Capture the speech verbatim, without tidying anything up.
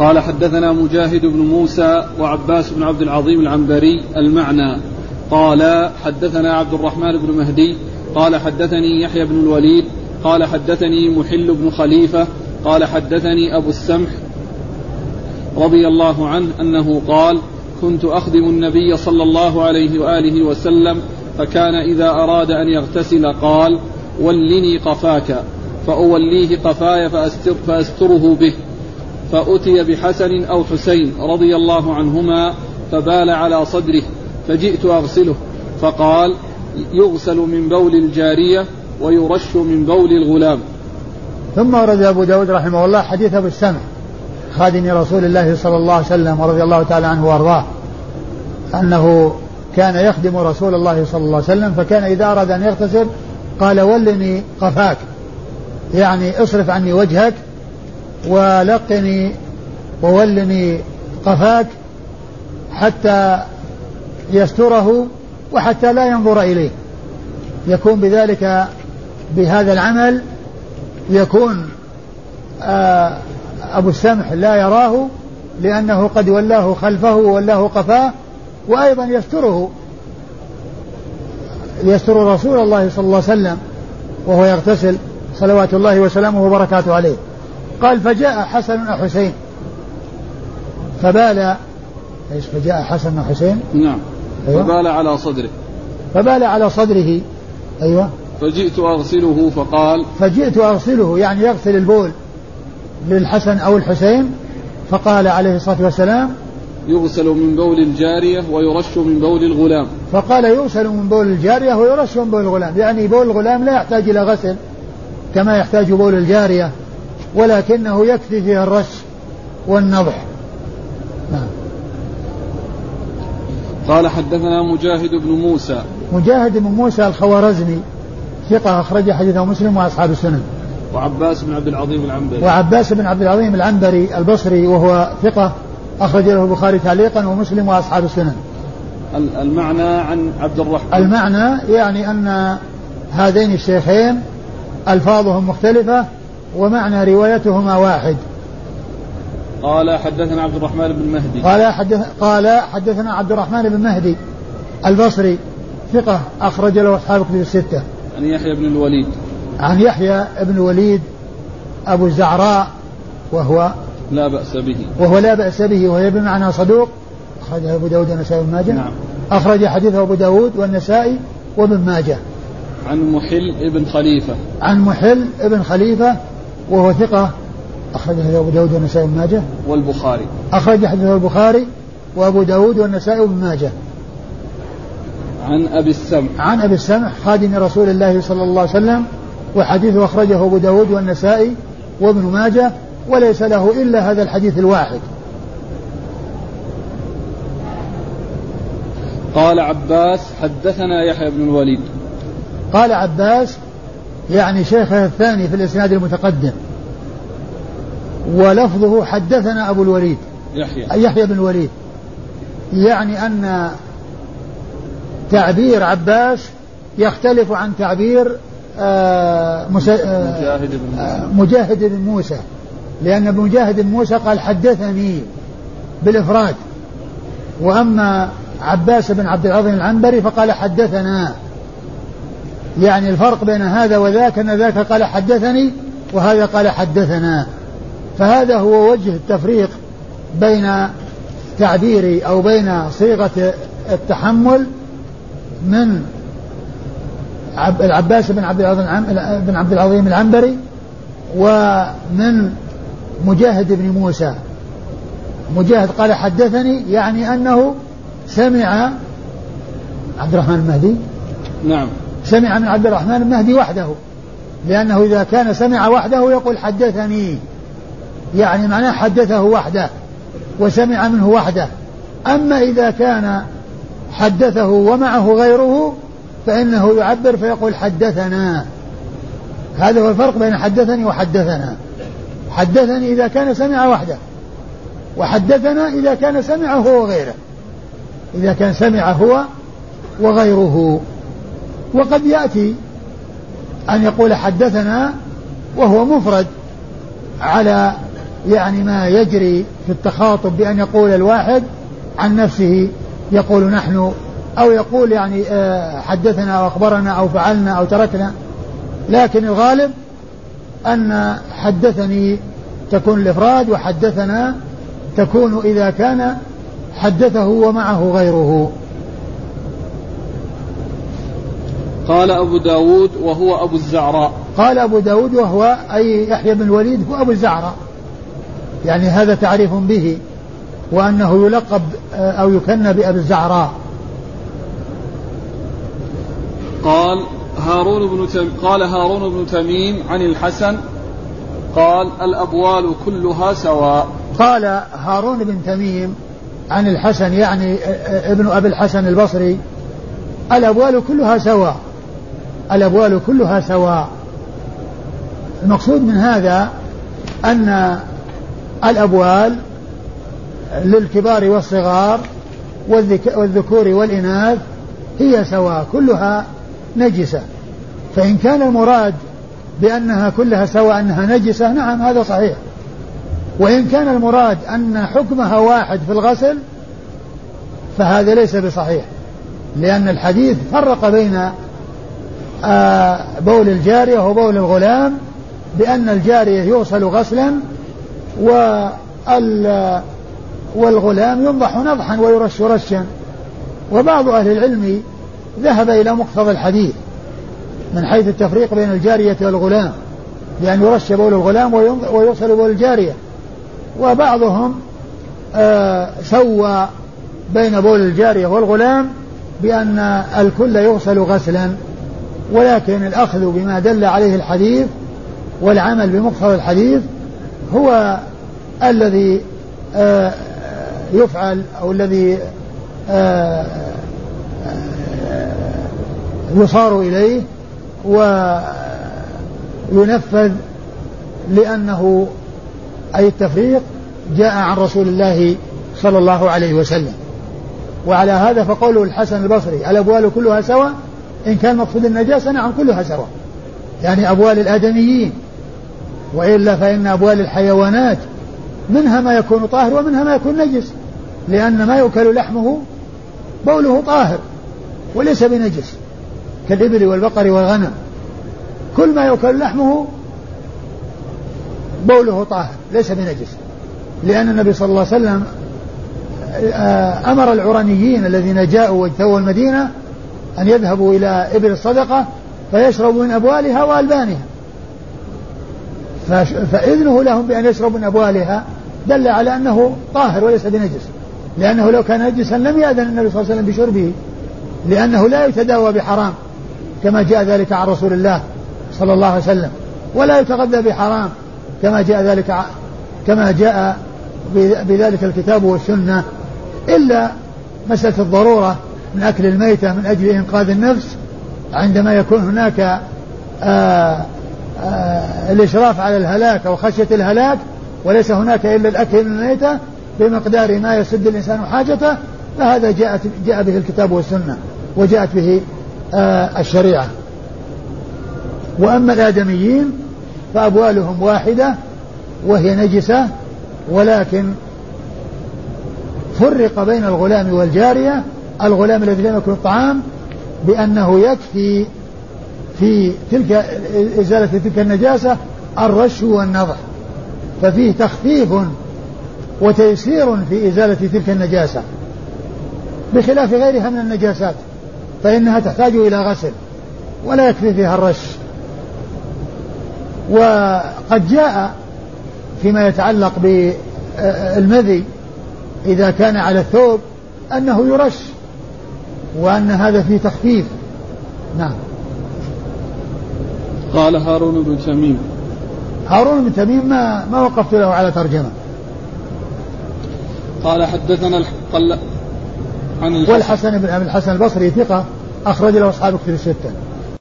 قال حدثنا مجاهد بن موسى وعباس بن عبد العظيم العنبري المعنى. قال حدثنا عبد الرحمن بن مهدي قال حدثني يحيى بن الوليد قال حدثني محل بن خليفة قال حدثني أبو السمح رضي الله عنه أنه قال كنت أخدم النبي صلى الله عليه وآله وسلم فكان إذا أراد أن يغتسل قال ولني قفاك فأوليه قفاي فأستر فأستره به، فأتي بحسن أو حسين رضي الله عنهما فبال على صدره فجئت أغسله فقال يغسل من بول الجارية ويرش من بول الغلام. ثم ورد أبو داود رحمه الله حديث أبو السمح خادم رسول الله صلى الله عليه وسلم ورضي الله تعالى عنه وارضاه أنه كان يخدم رسول الله صلى الله عليه وسلم فكان إذا أراد أن يغتسل قال ولني قفاك، يعني اصرف عني وجهك ولقني وولني قفاك حتى يستره وحتى لا ينظر إليه، يكون بذلك بهذا العمل يكون آه أبو السمح لا يراه لأنه قد ولاه خلفه وولاه قفاه، وأيضا يستره يستر رسول الله صلى الله عليه وسلم وهو يغتسل صلوات الله وسلامه وبركاته عليه. قال فجاء حسن وحسين فبال ايش فجاء حسن وحسين نعم أيوة. فبال على صدره فبال على صدره أيوة. فجئت أغسله فقال فجئت أغسله يعني يغسل البول للحسن أو الحسين، فقال عليه الصلاة والسلام يغسل من بول الجارية ويرش من بول الغلام. فقال يغسل من بول الجارية ويرش من بول الغلام، يعني بول الغلام لا يحتاج إلى غسل كما يحتاج بول الجارية، ولكنه يكفي فيها الرش والنضح. نعم. قال حدثنا مجاهد بن موسى مجاهد بن موسى الخوارزمي ثقة أخرج حديثه مسلم وأصحاب السنن. وعباس بن عبد العظيم العنبري وعباس بن عبد العظيم العنبري البصري وهو ثقة أخرج له البخاري تعليقا ومسلم وأصحاب السنن. المعنى عن عبد الرحمن المعنى يعني أن هذين الشيخين ألفاظهم مختلفة ومعنى روايتهما واحد. قال حدثنا عبد الرحمن بن مهدي قال, حدث قال حدثنا عبد الرحمن بن مهدي البصري ثقة أخرج له أصحاب الكتب الستة. عن يحيى بن الوليد عن يحيى بن الوليد أبو الزعراء وهو لا بأس به وهو لا بأس به وهي بمعنى صدوق أخرجه أبو داود والنسائي وابن ماجه. نعم. أخرج حديثه أبو داود والنسائي وابن ماجه. عن محل ابن خليفة عن محل ابن خليفة وهو ثقة أخرجه أبو داود والنسائي وابن ماجه والبخاري. أخرج حديثه البخاري وأبو داود والنسائي وابن ماجه. عن أبي السمح عن أبي السمح خادم رسول الله صلى الله عليه وسلم وحديثه أخرجه أبو داود والنسائي وابن ماجه وليس له إلا هذا الحديث الواحد. قال عباس حدثنا يحيى بن الوليد. قال عباس يعني شيخه الثاني في الإسناد المتقدم، ولفظه حدثنا أبو الوليد يحيى يحيى بن الوليد، يعني أن تعبير عباس يختلف عن تعبير آه مجاهد بن آه مجاهد بن موسى، لأن مجاهد بن موسى قال حدثني بالإفراد، وأما عباس بن عبد العظيم العنبري فقال حدثنا، يعني الفرق بين هذا وذاك أن ذاك قال حدثني وهذا قال حدثنا، فهذا هو وجه التفريق بين تعبير أو بين صيغة التحمل من العباس بن عبد العظيم بن عبد العظيم العنبري ومن مجاهد بن موسى. مجاهد قال حدثني يعني أنه سمع عبد الرحمن المهدي نعم سمع من عبد الرحمن المهدي وحده، لأنه إذا كان سمع وحده يقول حدثني، يعني معناه حدثه وحده وسمع منه وحده. أما إذا كان حدثه ومعه غيره فإنه يعبر فيقول حدثنا. هذا هو الفرق بين حدثني وحدثنا. حدثني إذا كان سمع وحده، وحدثنا إذا كان سمع هو وغيره، إذا كان سمع هو وغيره. وقد يأتي أن يقول حدثنا وهو مفرد على يعني ما يجري في التخاطب بأن يقول الواحد عن نفسه يقول نحن، أو يقول يعني حدثنا أو أخبرنا أو فعلنا أو تركنا، لكن الغالب أن حدثني تكون الإفراد، وحدثنا تكون إذا كان حدثه ومعه غيره. قال أبو داود وهو أبو الزعراء. قال أبو داود وهو أي يحيى بن الوليد هو أبو الزعراء، يعني هذا تعريف به، وأنه يلقب أو يكنى بأبي الزعراء. قال هارون بن تم... قال هارون بن تميم عن الحسن قال الأبوال كلها سواء. قال هارون بن تميم عن الحسن يعني ابن أبي الحسن البصري الأبوال كلها سواء، الأبوال كلها سواء. المقصود من هذا أن الأبوال للكبار والصغار والذكور والإناث هي سواء كلها نجسة. فإن كان المراد بأنها كلها سواء أنها نجسة نعم هذا صحيح، وإن كان المراد أن حكمها واحد في الغسل فهذا ليس بصحيح، لأن الحديث فرق بين بول الجارية وبول الغلام بأن الجارية يغسل غسلا والغلام ينضح نضحا ويرش رشا. وبعض أهل العلم ذهب إلى مقتضى الحديث من حيث التفريق بين الجارية والغلام، بأن يرش بول الغلام ويغسل بول الجارية، وبعضهم آه سوى بين بول الجارية والغلام بأن الكل يغسل غسلا. ولكن الأخذ بما دل عليه الحديث والعمل بمقتضى الحديث هو الذي آه يفعل أو الذي آه يصار إليه وينفذ، لأنه أي التفريق جاء عن رسول الله صلى الله عليه وسلم. وعلى هذا فقوله الحسن البصري الأبوال كلها سواء، إن كان مقصود النجاسة نعم كلها سواء، يعني أبوال الآدميين، وإلا فإن أبوال الحيوانات منها ما يكون طاهر ومنها ما يكون نجس، لأن ما يؤكل لحمه بوله طاهر وليس بنجس كالإبل والبقر والغنم، كل ما يؤكل لحمه بوله طاهر ليس بنجس، لأن النبي صلى الله عليه وسلم أمر العرانيين الذين جاءوا واجتووا المدينة أن يذهبوا إلى إبل الصدقة فيشربوا من أبوالها وألبانها، فإذنه لهم بأن يشربوا من أبوالها دل على أنه طاهر وليس بنجس، لأنه لو كان نجسا لم يأذن النبي صلى الله عليه وسلم بشربه، لأنه لا يتداوى بحرام كما جاء ذلك عن رسول الله صلى الله عليه وسلم، ولا يتغذى بحرام كما جاء ذلك كما جاء بذلك الكتاب والسنة، إلا مسألة الضرورة من أكل الميتة من أجل إنقاذ النفس عندما يكون هناك آآ آآ الإشراف على الهلاك أو خشية الهلاك، وليس هناك إلا الأكل من الميتة بمقدار ما يسد الإنسان حاجته، فهذا جاءت جاء به الكتاب والسنة وجاءت به الشريعة. وأما الآدميين فأبوالهم واحدة وهي نجسة، ولكن فرق بين الغلام والجارية. الغلام الذي لم يكن الطعام بأنه يكفي في تلك إزالة تلك النجاسة الرش والنضح، ففيه تخفيف وتيسير في إزالة تلك النجاسة، بخلاف غيرها من النجاسات فإنها تحتاج إلى غسل ولا يكفي فيها الرش. وقد جاء فيما يتعلق بالمذي إذا كان على الثوب أنه يرش، وأن هذا فيه تخفيف. نعم. قال هارون بن تميم. هارون بن تميم ما ما وقفت له على ترجمة. قال حدثنا الحق عن والحسن بن أبي الحسن البصري ثقة أخرج له أصحاب كتب الستة.